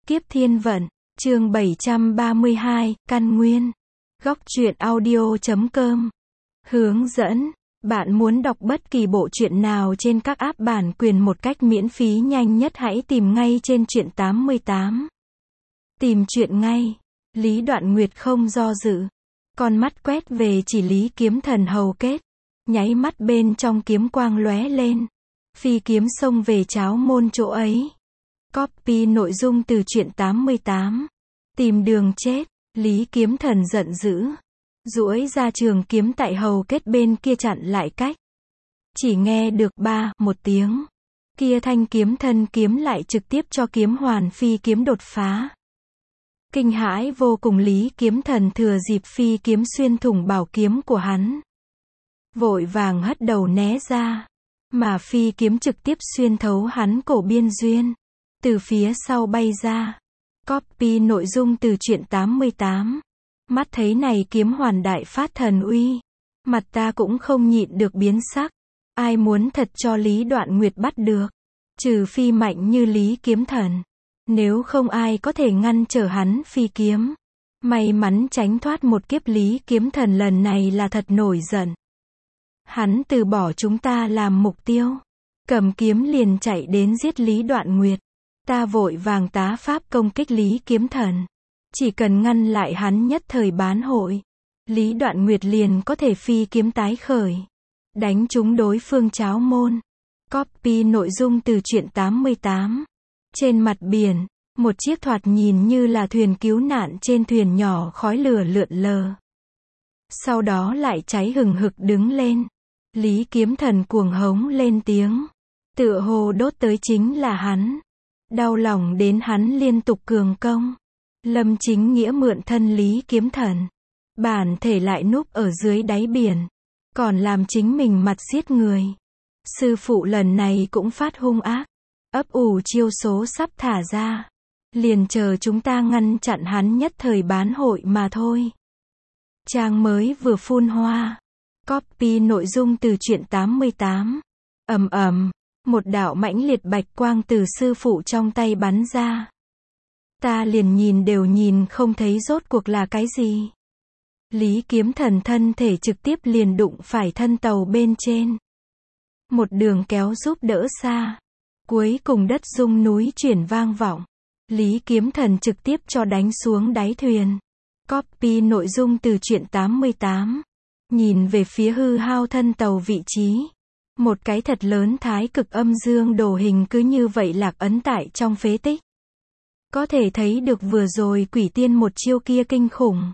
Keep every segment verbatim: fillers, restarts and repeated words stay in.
Kiếp thiên vận, chương bảy trăm ba mươi hai, căn nguyên. Góc truyện audio chấm com. Hướng dẫn, bạn muốn đọc bất kỳ bộ truyện nào trên các app bản quyền một cách miễn phí nhanh nhất hãy tìm ngay trên truyện tám mươi tám. Tìm truyện ngay. Lý Đoạn Nguyệt không do dự. Con mắt quét về chỉ Lý Kiếm Thần hầu kết. Nháy mắt bên trong kiếm quang lóe lên. Phi kiếm xông về Cháo Môn chỗ ấy. Copy nội dung từ truyện tám mươi tám. Tìm đường chết. Lý Kiếm Thần giận dữ. Duỗi ra trường kiếm tại hầu kết bên kia chặn lại cách. Chỉ nghe được ba, một tiếng. Kia thanh kiếm thân kiếm lại trực tiếp cho kiếm hoàn phi kiếm đột phá. Kinh hãi vô cùng Lý Kiếm Thần thừa dịp phi kiếm xuyên thủng bảo kiếm của hắn. Vội vàng hất đầu né ra. Mà phi kiếm trực tiếp xuyên thấu hắn cổ biên duyên. Từ phía sau bay ra. Copy nội dung từ truyện tám mươi tám. Mắt thấy này kiếm hoàn đại phát thần uy. Mặt ta cũng không nhịn được biến sắc. Ai muốn thật cho Lý Đoạn Nguyệt bắt được. Trừ phi mạnh như Lý Kiếm Thần. Nếu không ai có thể ngăn trở hắn phi kiếm. May mắn tránh thoát một kiếp Lý Kiếm Thần lần này là thật nổi giận. Hắn từ bỏ chúng ta làm mục tiêu. Cầm kiếm liền chạy đến giết Lý Đoạn Nguyệt. Ta vội vàng tá pháp công kích Lý Kiếm Thần. Chỉ cần ngăn lại hắn nhất thời bán hội. Lý Đoạn Nguyệt liền có thể phi kiếm tái khởi. Đánh trúng đối phương Cháo Môn. Copy nội dung từ truyện tám mươi tám. Trên mặt biển, một chiếc thoạt nhìn như là thuyền cứu nạn trên thuyền nhỏ khói lửa lượn lờ. Sau đó lại cháy hừng hực đứng lên. Lý Kiếm Thần cuồng hống lên tiếng. Tựa hồ đốt tới chính là hắn. Đau lòng đến hắn liên tục cường công. Lâm Chính Nghĩa mượn thân Lý Kiếm Thần. Bản thể lại núp ở dưới đáy biển. Còn làm chính mình mặt giết người. Sư phụ lần này cũng phát hung ác. Ấp ủ chiêu số sắp thả ra. Liền chờ chúng ta ngăn chặn hắn nhất thời bán hội mà thôi. Trang mới vừa phun hoa. Copy nội dung từ truyện tám mươi tám. Ầm ầm. Một đạo mãnh liệt bạch quang từ sư phụ trong tay bắn ra. Ta liền nhìn đều nhìn không thấy rốt cuộc là cái gì. Lý Kiếm Thần thân thể trực tiếp liền đụng phải thân tàu bên trên. Một đường kéo giúp đỡ xa. Cuối cùng đất rung núi chuyển vang vọng. Lý Kiếm Thần trực tiếp cho đánh xuống đáy thuyền. Copy nội dung từ truyện tám mươi tám. Nhìn về phía hư hao thân tàu vị trí. Một cái thật lớn thái cực âm dương đồ hình cứ như vậy lạc ấn tại trong phế tích. Có thể thấy được vừa rồi quỷ tiên một chiêu kia kinh khủng.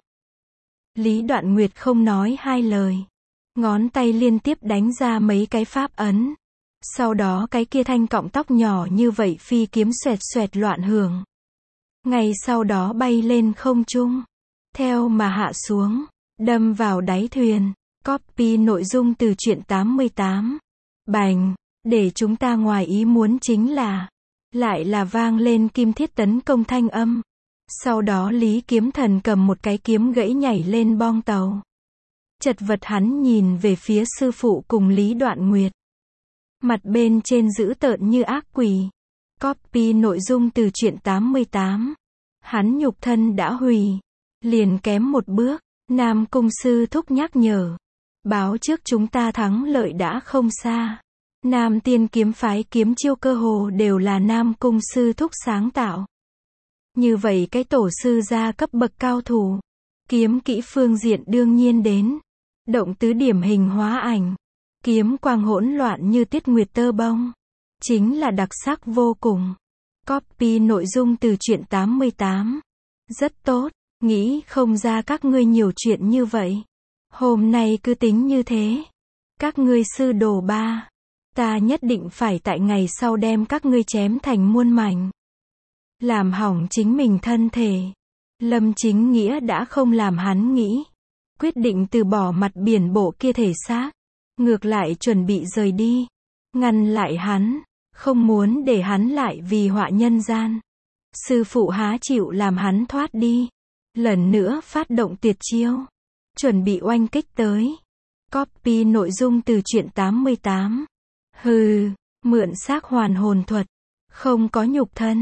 Lý Đoạn Nguyệt không nói hai lời. Ngón tay liên tiếp đánh ra mấy cái pháp ấn. Sau đó cái kia thanh cọng tóc nhỏ như vậy phi kiếm xoẹt xoẹt loạn hưởng. Ngay sau đó bay lên không trung. Theo mà hạ xuống. Đâm vào đáy thuyền. Copy nội dung từ truyện tám mươi tám. Bành. Để chúng ta ngoài ý muốn chính là. Lại là vang lên kim thiết tấn công thanh âm. Sau đó Lý Kiếm Thần cầm một cái kiếm gãy nhảy lên bong tàu. Chật vật hắn nhìn về phía sư phụ cùng Lý Đoạn Nguyệt. Mặt bên trên dữ tợn như ác quỷ. Copy nội dung từ truyện tám mươi tám. Hắn nhục thân đã hủy. Liền kém một bước. Nam Cung sư thúc nhắc nhở. Báo trước chúng ta thắng lợi đã không xa. Nam Tiên kiếm phái kiếm chiêu cơ hồ đều là Nam Cung sư thúc sáng tạo. Như vậy cái tổ sư gia cấp bậc cao thủ. Kiếm kỹ phương diện đương nhiên đến. Động tứ điểm hình hóa ảnh. Kiếm quang hỗn loạn như tiết nguyệt tơ bông. Chính là đặc sắc vô cùng. Copy nội dung từ truyện tám mươi tám. Rất tốt. Nghĩ không ra các ngươi nhiều chuyện như vậy. Hôm nay cứ tính như thế. Các ngươi sư đồ ba. Ta nhất định phải tại ngày sau đem các ngươi chém thành muôn mảnh. Làm hỏng chính mình thân thể. Lâm Chính Nghĩa đã không làm hắn nghĩ. Quyết định từ bỏ mặt biển bộ kia thể xác. Ngược lại chuẩn bị rời đi. Ngăn lại hắn. Không muốn để hắn lại vì họa nhân gian. Sư phụ há chịu làm hắn thoát đi. Lần nữa phát động tuyệt chiêu. Chuẩn bị oanh kích tới. Copy nội dung từ truyện tám mươi tám. Hừ, mượn xác hoàn hồn thuật. Không có nhục thân.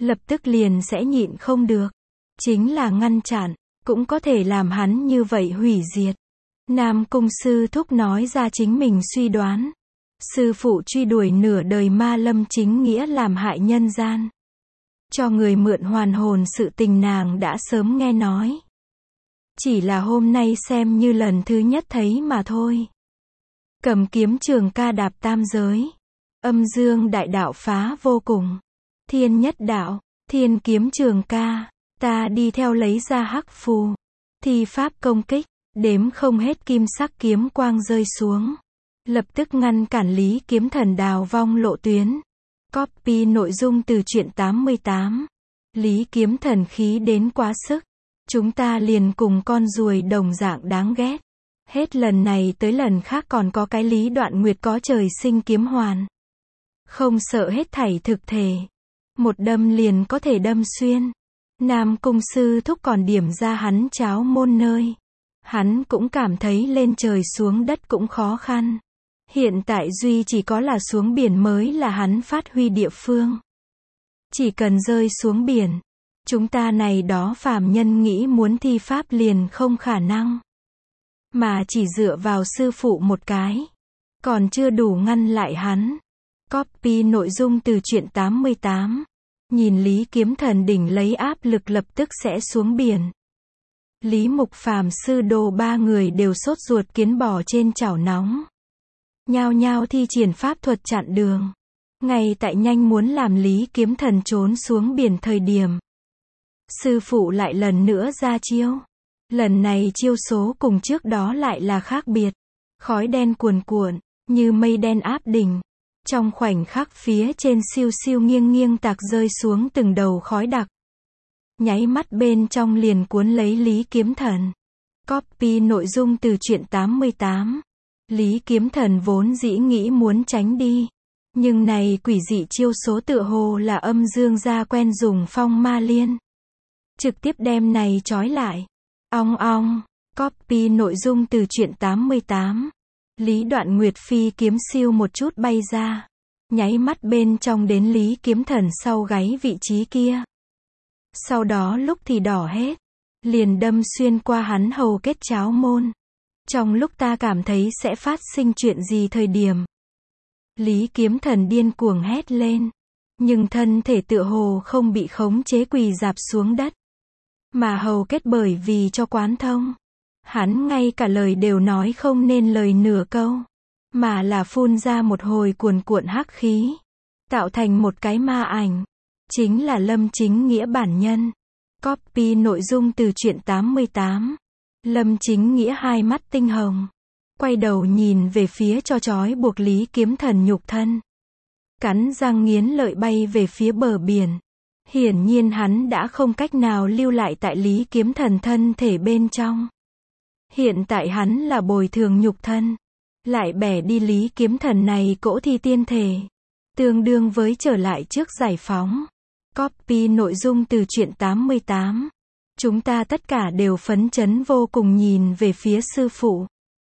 lập tức liền sẽ nhịn không được. Chính là ngăn chặn, cũng có thể làm hắn như vậy hủy diệt. Nam Cung sư thúc nói ra chính mình suy đoán. Sư phụ truy đuổi nửa đời ma lâm chính nghĩa làm hại nhân gian. Cho người mượn hoàn hồn sự tình nàng đã sớm nghe nói. Chỉ là hôm nay xem như lần thứ nhất thấy mà thôi. Cầm kiếm trường ca đạp tam giới. Âm dương đại đạo phá vô cùng. Thiên nhất đạo, thiên kiếm trường ca. Ta đi theo lấy ra hắc phù. Thi pháp công kích, đếm không hết kim sắc kiếm quang rơi xuống. Lập tức ngăn cản Lý Kiếm Thần đào vong lộ tuyến. Copy nội dung từ truyện tám mươi tám. Lý Kiếm Thần khí đến quá sức. Chúng ta liền cùng con ruồi đồng dạng đáng ghét. Hết lần này tới lần khác còn có cái Lý Đoạn Nguyệt có trời sinh kiếm hoàn. Không sợ hết thảy thực thể. Một đâm liền có thể đâm xuyên. Nam Cung sư thúc còn điểm ra hắn cháo môn nơi. Hắn cũng cảm thấy lên trời xuống đất cũng khó khăn. Hiện tại duy chỉ có là xuống biển mới là hắn phát huy địa phương. Chỉ cần rơi xuống biển, chúng ta này đó phàm nhân nghĩ muốn thi pháp liền không khả năng. Mà chỉ dựa vào sư phụ một cái, còn chưa đủ ngăn lại hắn. Copy nội dung từ truyện tám mươi tám. Nhìn Lý Kiếm Thần đỉnh lấy áp lực lập tức sẽ xuống biển. Lý Mục Phàm sư đồ ba người đều sốt ruột kiến bò trên chảo nóng. Nhao nhao thi triển pháp thuật chặn đường. Ngay tại nhanh muốn làm Lý Kiếm Thần trốn xuống biển thời điểm. Sư phụ lại lần nữa ra chiêu. Lần này chiêu số cùng trước đó lại là khác biệt. Khói đen cuồn cuộn, như mây đen áp đỉnh. Trong khoảnh khắc phía trên siêu siêu nghiêng nghiêng tạc rơi xuống từng đầu khói đặc. Nháy mắt bên trong liền cuốn lấy Lý Kiếm Thần. Copy nội dung từ truyện tám mươi tám. Lý Kiếm Thần vốn dĩ nghĩ muốn tránh đi. Nhưng này quỷ dị chiêu số tựa hồ là âm dương gia quen dùng phong ma liên. Trực tiếp đem này trói lại. Ong ong. Copy nội dung từ truyện tám mươi tám. Lý Đoạn Nguyệt phi kiếm siêu một chút bay ra. Nháy mắt bên trong đến Lý Kiếm Thần sau gáy vị trí kia. Sau đó lúc thì đỏ hết. Liền đâm xuyên qua hắn hầu kết cháo môn. Trong lúc ta cảm thấy sẽ phát sinh chuyện gì thời điểm. Lý Kiếm Thần điên cuồng hét lên. Nhưng thân thể tựa hồ không bị khống chế quỳ rạp xuống đất. Mà hầu kết bởi vì cho quán thông. Hắn ngay cả lời đều nói không nên lời nửa câu. Mà là phun ra một hồi cuồn cuộn hắc khí. Tạo thành một cái ma ảnh. Chính là Lâm Chính Nghĩa bản nhân. Copy nội dung từ truyện tám mươi tám. Lâm Chính Nghĩa hai mắt tinh hồng. Quay đầu nhìn về phía cho trói buộc Lý Kiếm Thần nhục thân. Cắn răng nghiến lợi bay về phía bờ biển. Hiển nhiên hắn đã không cách nào lưu lại tại Lý Kiếm Thần thân thể bên trong. Hiện tại hắn là bồi thường nhục thân. Lại bẻ đi Lý Kiếm Thần này cỗ thi tiên thể. Tương đương với trở lại trước giải phóng. Copy nội dung từ truyện tám mươi tám. Chúng ta tất cả đều phấn chấn vô cùng nhìn về phía sư phụ.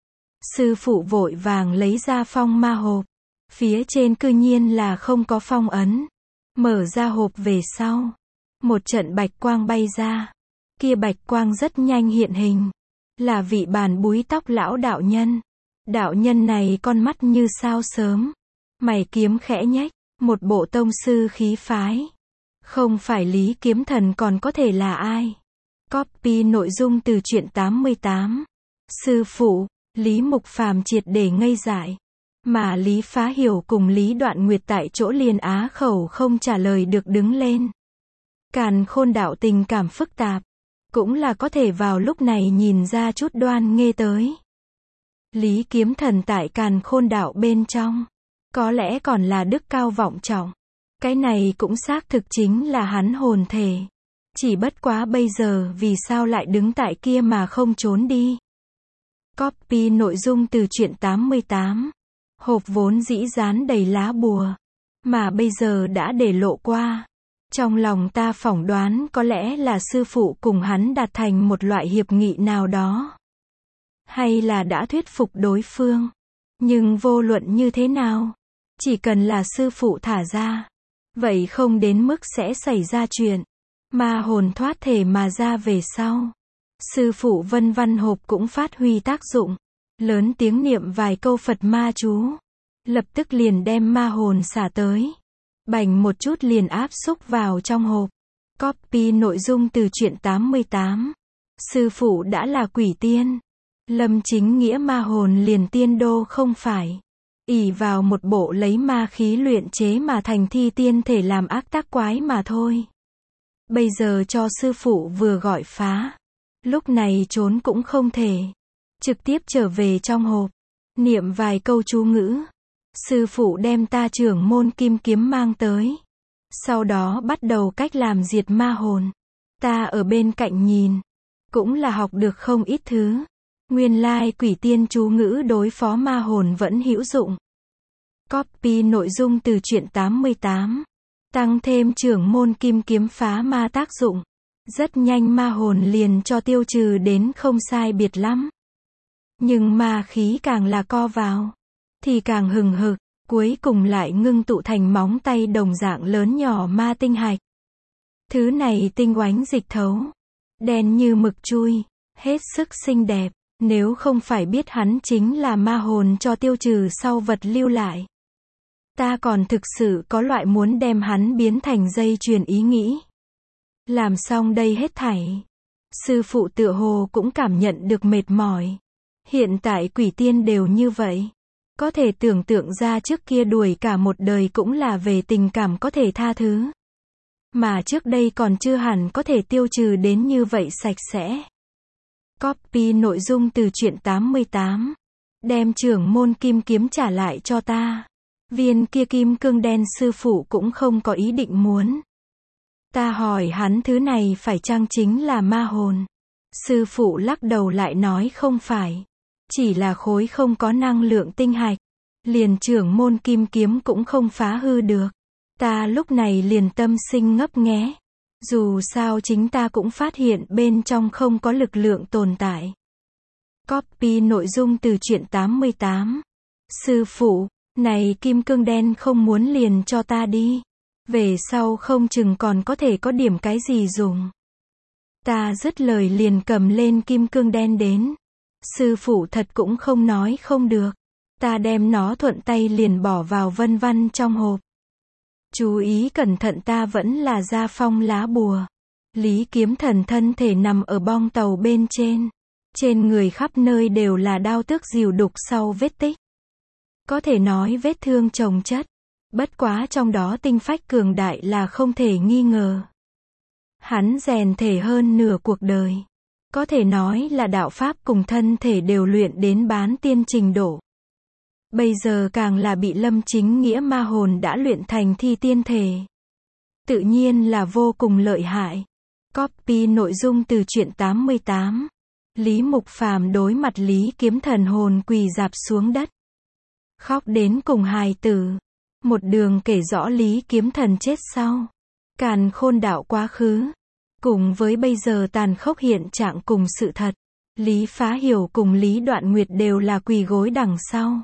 Sư phụ vội vàng lấy ra phong ma hộp. Phía trên cư nhiên là không có phong ấn. Mở ra hộp về sau. Một trận bạch quang bay ra. Kia bạch quang rất nhanh hiện hình. Là vị bàn búi tóc lão đạo nhân. Đạo nhân này con mắt như sao sớm. Mày kiếm khẽ nhếch. Một bộ tông sư khí phái. Không phải Lý Kiếm Thần còn có thể là ai. Copy nội dung từ truyện tám mươi tám. Sư phụ, Lý Mục Phàm triệt để ngây dại. Mà Lý Phá Hiểu cùng Lý Đoạn Nguyệt tại chỗ liền á khẩu không trả lời được đứng lên. Càn Khôn đạo tình cảm phức tạp. Cũng là có thể vào lúc này nhìn ra chút đoan nghê tới. Lý Kiếm Thần tại Càn Khôn đạo bên trong. Có lẽ còn là đức cao vọng trọng. Cái này cũng xác thực chính là hắn hồn thể. Chỉ bất quá bây giờ vì sao lại đứng tại kia mà không trốn đi. Copy nội dung từ truyện tám mươi tám. Hộp vốn dĩ dán đầy lá bùa. Mà bây giờ đã để lộ qua. Trong lòng ta phỏng đoán có lẽ là sư phụ cùng hắn đạt thành một loại hiệp nghị nào đó. Hay là đã thuyết phục đối phương. Nhưng vô luận như thế nào. Chỉ cần là sư phụ thả ra. Vậy không đến mức sẽ xảy ra chuyện ma hồn thoát thể mà ra về sau. Sư phụ Vân Văn Hộp cũng phát huy tác dụng, lớn tiếng niệm vài câu Phật ma chú, lập tức liền đem ma hồn xả tới. Bành một chút liền áp xúc vào trong hộp. Copy nội dung từ truyện tám mươi tám. Sư phụ đã là quỷ tiên. Lâm Chính Nghĩa ma hồn liền tiên đô không phải. Ỷ vào một bộ lấy ma khí luyện chế mà thành thi tiên thể làm ác tác quái mà thôi. Bây giờ cho sư phụ vừa gọi phá. Lúc này trốn cũng không thể. Trực tiếp trở về trong hộp. Niệm vài câu chú ngữ. Sư phụ đem ta trưởng môn kim kiếm mang tới. Sau đó bắt đầu cách làm diệt ma hồn. Ta ở bên cạnh nhìn. Cũng là học được không ít thứ. Nguyên lai quỷ tiên chú ngữ đối phó ma hồn vẫn hữu dụng. Copy nội dung từ truyện tám mươi tám. Tăng thêm trưởng môn kim kiếm phá ma tác dụng. Rất nhanh ma hồn liền cho tiêu trừ đến không sai biệt lắm. Nhưng ma khí càng là co vào, thì càng hừng hực, cuối cùng lại ngưng tụ thành móng tay đồng dạng lớn nhỏ ma tinh hạch. Thứ này tinh oánh dịch thấu, đen như mực chui, hết sức xinh đẹp, nếu không phải biết hắn chính là ma hồn cho tiêu trừ sau vật lưu lại. Ta còn thực sự có loại muốn đem hắn biến thành dây chuyền ý nghĩ. Làm xong đây hết thảy, sư phụ tựa hồ cũng cảm nhận được mệt mỏi. Hiện tại quỷ tiên đều như vậy. Có thể tưởng tượng ra trước kia đuổi cả một đời cũng là về tình cảm có thể tha thứ. Mà trước đây còn chưa hẳn có thể tiêu trừ đến như vậy sạch sẽ. Copy nội dung từ truyện tám mươi tám. Đem trưởng môn kim kiếm trả lại cho ta. Viên kia kim cương đen sư phụ cũng không có ý định muốn. Ta hỏi hắn thứ này phải chăng chính là ma hồn. Sư phụ lắc đầu lại nói không phải. Chỉ là khối không có năng lượng tinh hạch. Liền trưởng môn kim kiếm cũng không phá hư được. Ta lúc này liền tâm sinh ngấp nghé. Dù sao chính ta cũng phát hiện bên trong không có lực lượng tồn tại. Copy nội dung từ truyện tám mươi tám. Sư phụ, này kim cương đen không muốn liền cho ta đi. Về sau không chừng còn có thể có điểm cái gì dùng. Ta dứt lời liền cầm lên kim cương đen đến. Sư phụ thật cũng không nói không được. Ta đem nó thuận tay liền bỏ vào Vân Văn trong hộp. Chú ý cẩn thận, ta vẫn là gia phong lá bùa. Lý Kiếm Thần thân thể nằm ở bong tàu bên trên. Trên người khắp nơi đều là đao tước rìu đục sau vết tích. Có thể nói vết thương chồng chất. Bất quá trong đó tinh phách cường đại là không thể nghi ngờ. Hắn rèn thể hơn nửa cuộc đời. Có thể nói là đạo pháp cùng thân thể đều luyện đến bán tiên trình độ. Bây giờ càng là bị Lâm Chính Nghĩa ma hồn đã luyện thành thi tiên thể. Tự nhiên là vô cùng lợi hại. Copy nội dung từ truyện tám mươi tám. Lý Mục Phàm đối mặt Lý Kiếm Thần hồn quỳ rạp xuống đất. Khóc đến cùng hài tử. Một đường kể rõ Lý Kiếm Thần chết sau. Càn khôn đạo quá khứ. Cùng với bây giờ tàn khốc hiện trạng cùng sự thật. Lý Phá Hiểu cùng Lý Đoạn Nguyệt đều là quỳ gối đằng sau.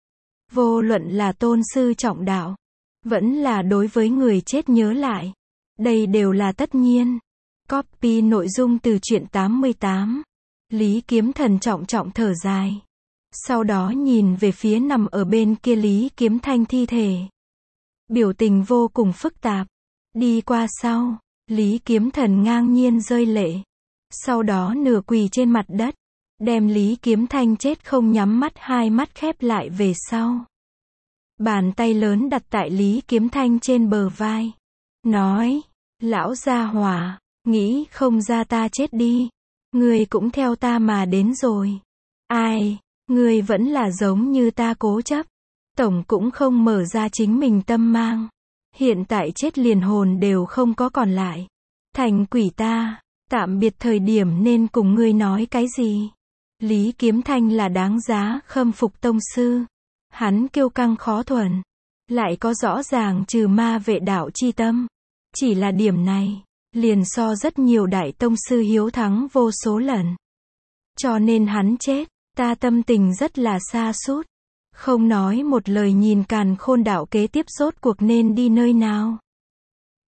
Vô luận là tôn sư trọng đạo. Vẫn là đối với người chết nhớ lại. Đây đều là tất nhiên. Copy nội dung từ truyện tám mươi tám. Lý Kiếm Thần trọng trọng thở dài. Sau đó nhìn về phía nằm ở bên kia Lý Kiếm Thanh thi thể. Biểu tình vô cùng phức tạp. Đi qua sau, Lý Kiếm Thần ngang nhiên rơi lệ. Sau đó nửa quỳ trên mặt đất. Đem Lý Kiếm Thanh chết không nhắm mắt, hai mắt khép lại về sau. Bàn tay lớn đặt tại Lý Kiếm Thanh trên bờ vai. Nói, lão gia hỏa, nghĩ không ra ta chết đi. Ngươi cũng theo ta mà đến rồi. Ai, ngươi vẫn là giống như ta cố chấp. Tổng cũng không mở ra chính mình tâm mang. Hiện tại chết liền hồn đều không có còn lại. Thành quỷ ta, tạm biệt thời điểm nên cùng ngươi nói cái gì. Lý Kiếm Thanh là đáng giá khâm phục tông sư. Hắn kiêu căng khó thuần. Lại có rõ ràng trừ ma vệ đạo chi tâm. Chỉ là điểm này, liền so rất nhiều đại tông sư hiếu thắng vô số lần. Cho nên hắn chết, ta tâm tình rất là sa sút. Không nói một lời nhìn càn khôn đạo kế tiếp rốt cuộc nên đi nơi nào.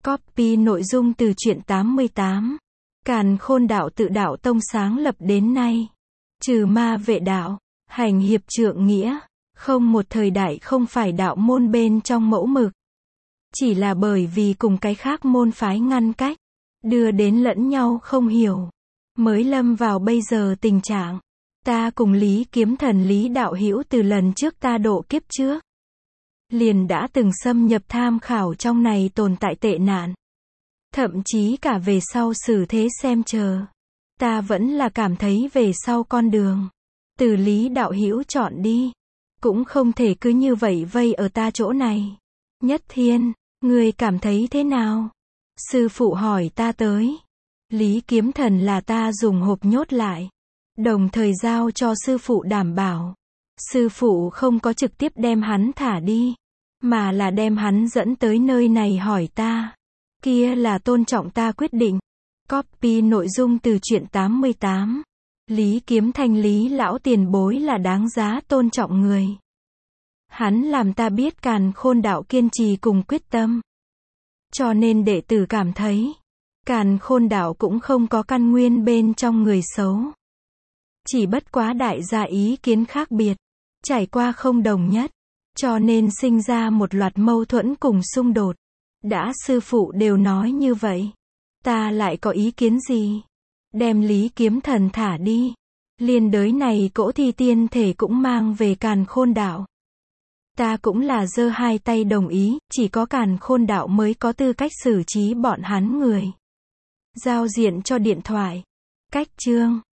Copy nội dung từ truyện tám mươi tám. Càn Khôn đạo tự đạo tông sáng lập đến nay. Trừ ma vệ đạo, hành hiệp trượng nghĩa, không một thời đại không phải đạo môn bên trong mẫu mực. Chỉ là bởi vì cùng cái khác môn phái ngăn cách, đưa đến lẫn nhau không hiểu, mới lâm vào bây giờ tình trạng. Ta cùng Lý Kiếm Thần Lý đạo hữu từ lần trước ta độ kiếp trước, liền đã từng xâm nhập tham khảo trong này tồn tại tệ nạn. Thậm chí cả về sau xử thế xem chờ. Ta vẫn là cảm thấy về sau con đường, từ Lý đạo hữu chọn đi, cũng không thể cứ như vậy vây ở ta chỗ này. Nhất Thiên, ngươi cảm thấy thế nào? Sư phụ hỏi ta tới. Lý Kiếm Thần là ta dùng hộp nhốt lại, đồng thời giao cho sư phụ đảm bảo. Sư phụ không có trực tiếp đem hắn thả đi, mà là đem hắn dẫn tới nơi này hỏi ta. Kia là tôn trọng ta quyết định. Copy nội dung từ truyện tám mươi tám. Lý Kiếm Thanh Lý lão tiền bối là đáng giá tôn trọng người. Hắn làm ta biết Càn Khôn đạo kiên trì cùng quyết tâm. Cho nên đệ tử cảm thấy, Càn Khôn đạo cũng không có căn nguyên bên trong người xấu. Chỉ bất quá đại gia ý kiến khác biệt, trải qua không đồng nhất, cho nên sinh ra một loạt mâu thuẫn cùng xung đột. Đã sư phụ đều nói như vậy, ta lại có ý kiến gì? Đem Lý Kiếm Thần thả đi. Liên đới này cỗ thi tiên thể cũng mang về Càn Khôn đạo. Ta cũng là giơ hai tay đồng ý, chỉ có Càn Khôn đạo mới có tư cách xử trí bọn hắn người. Giao diện cho điện thoại. Cách chương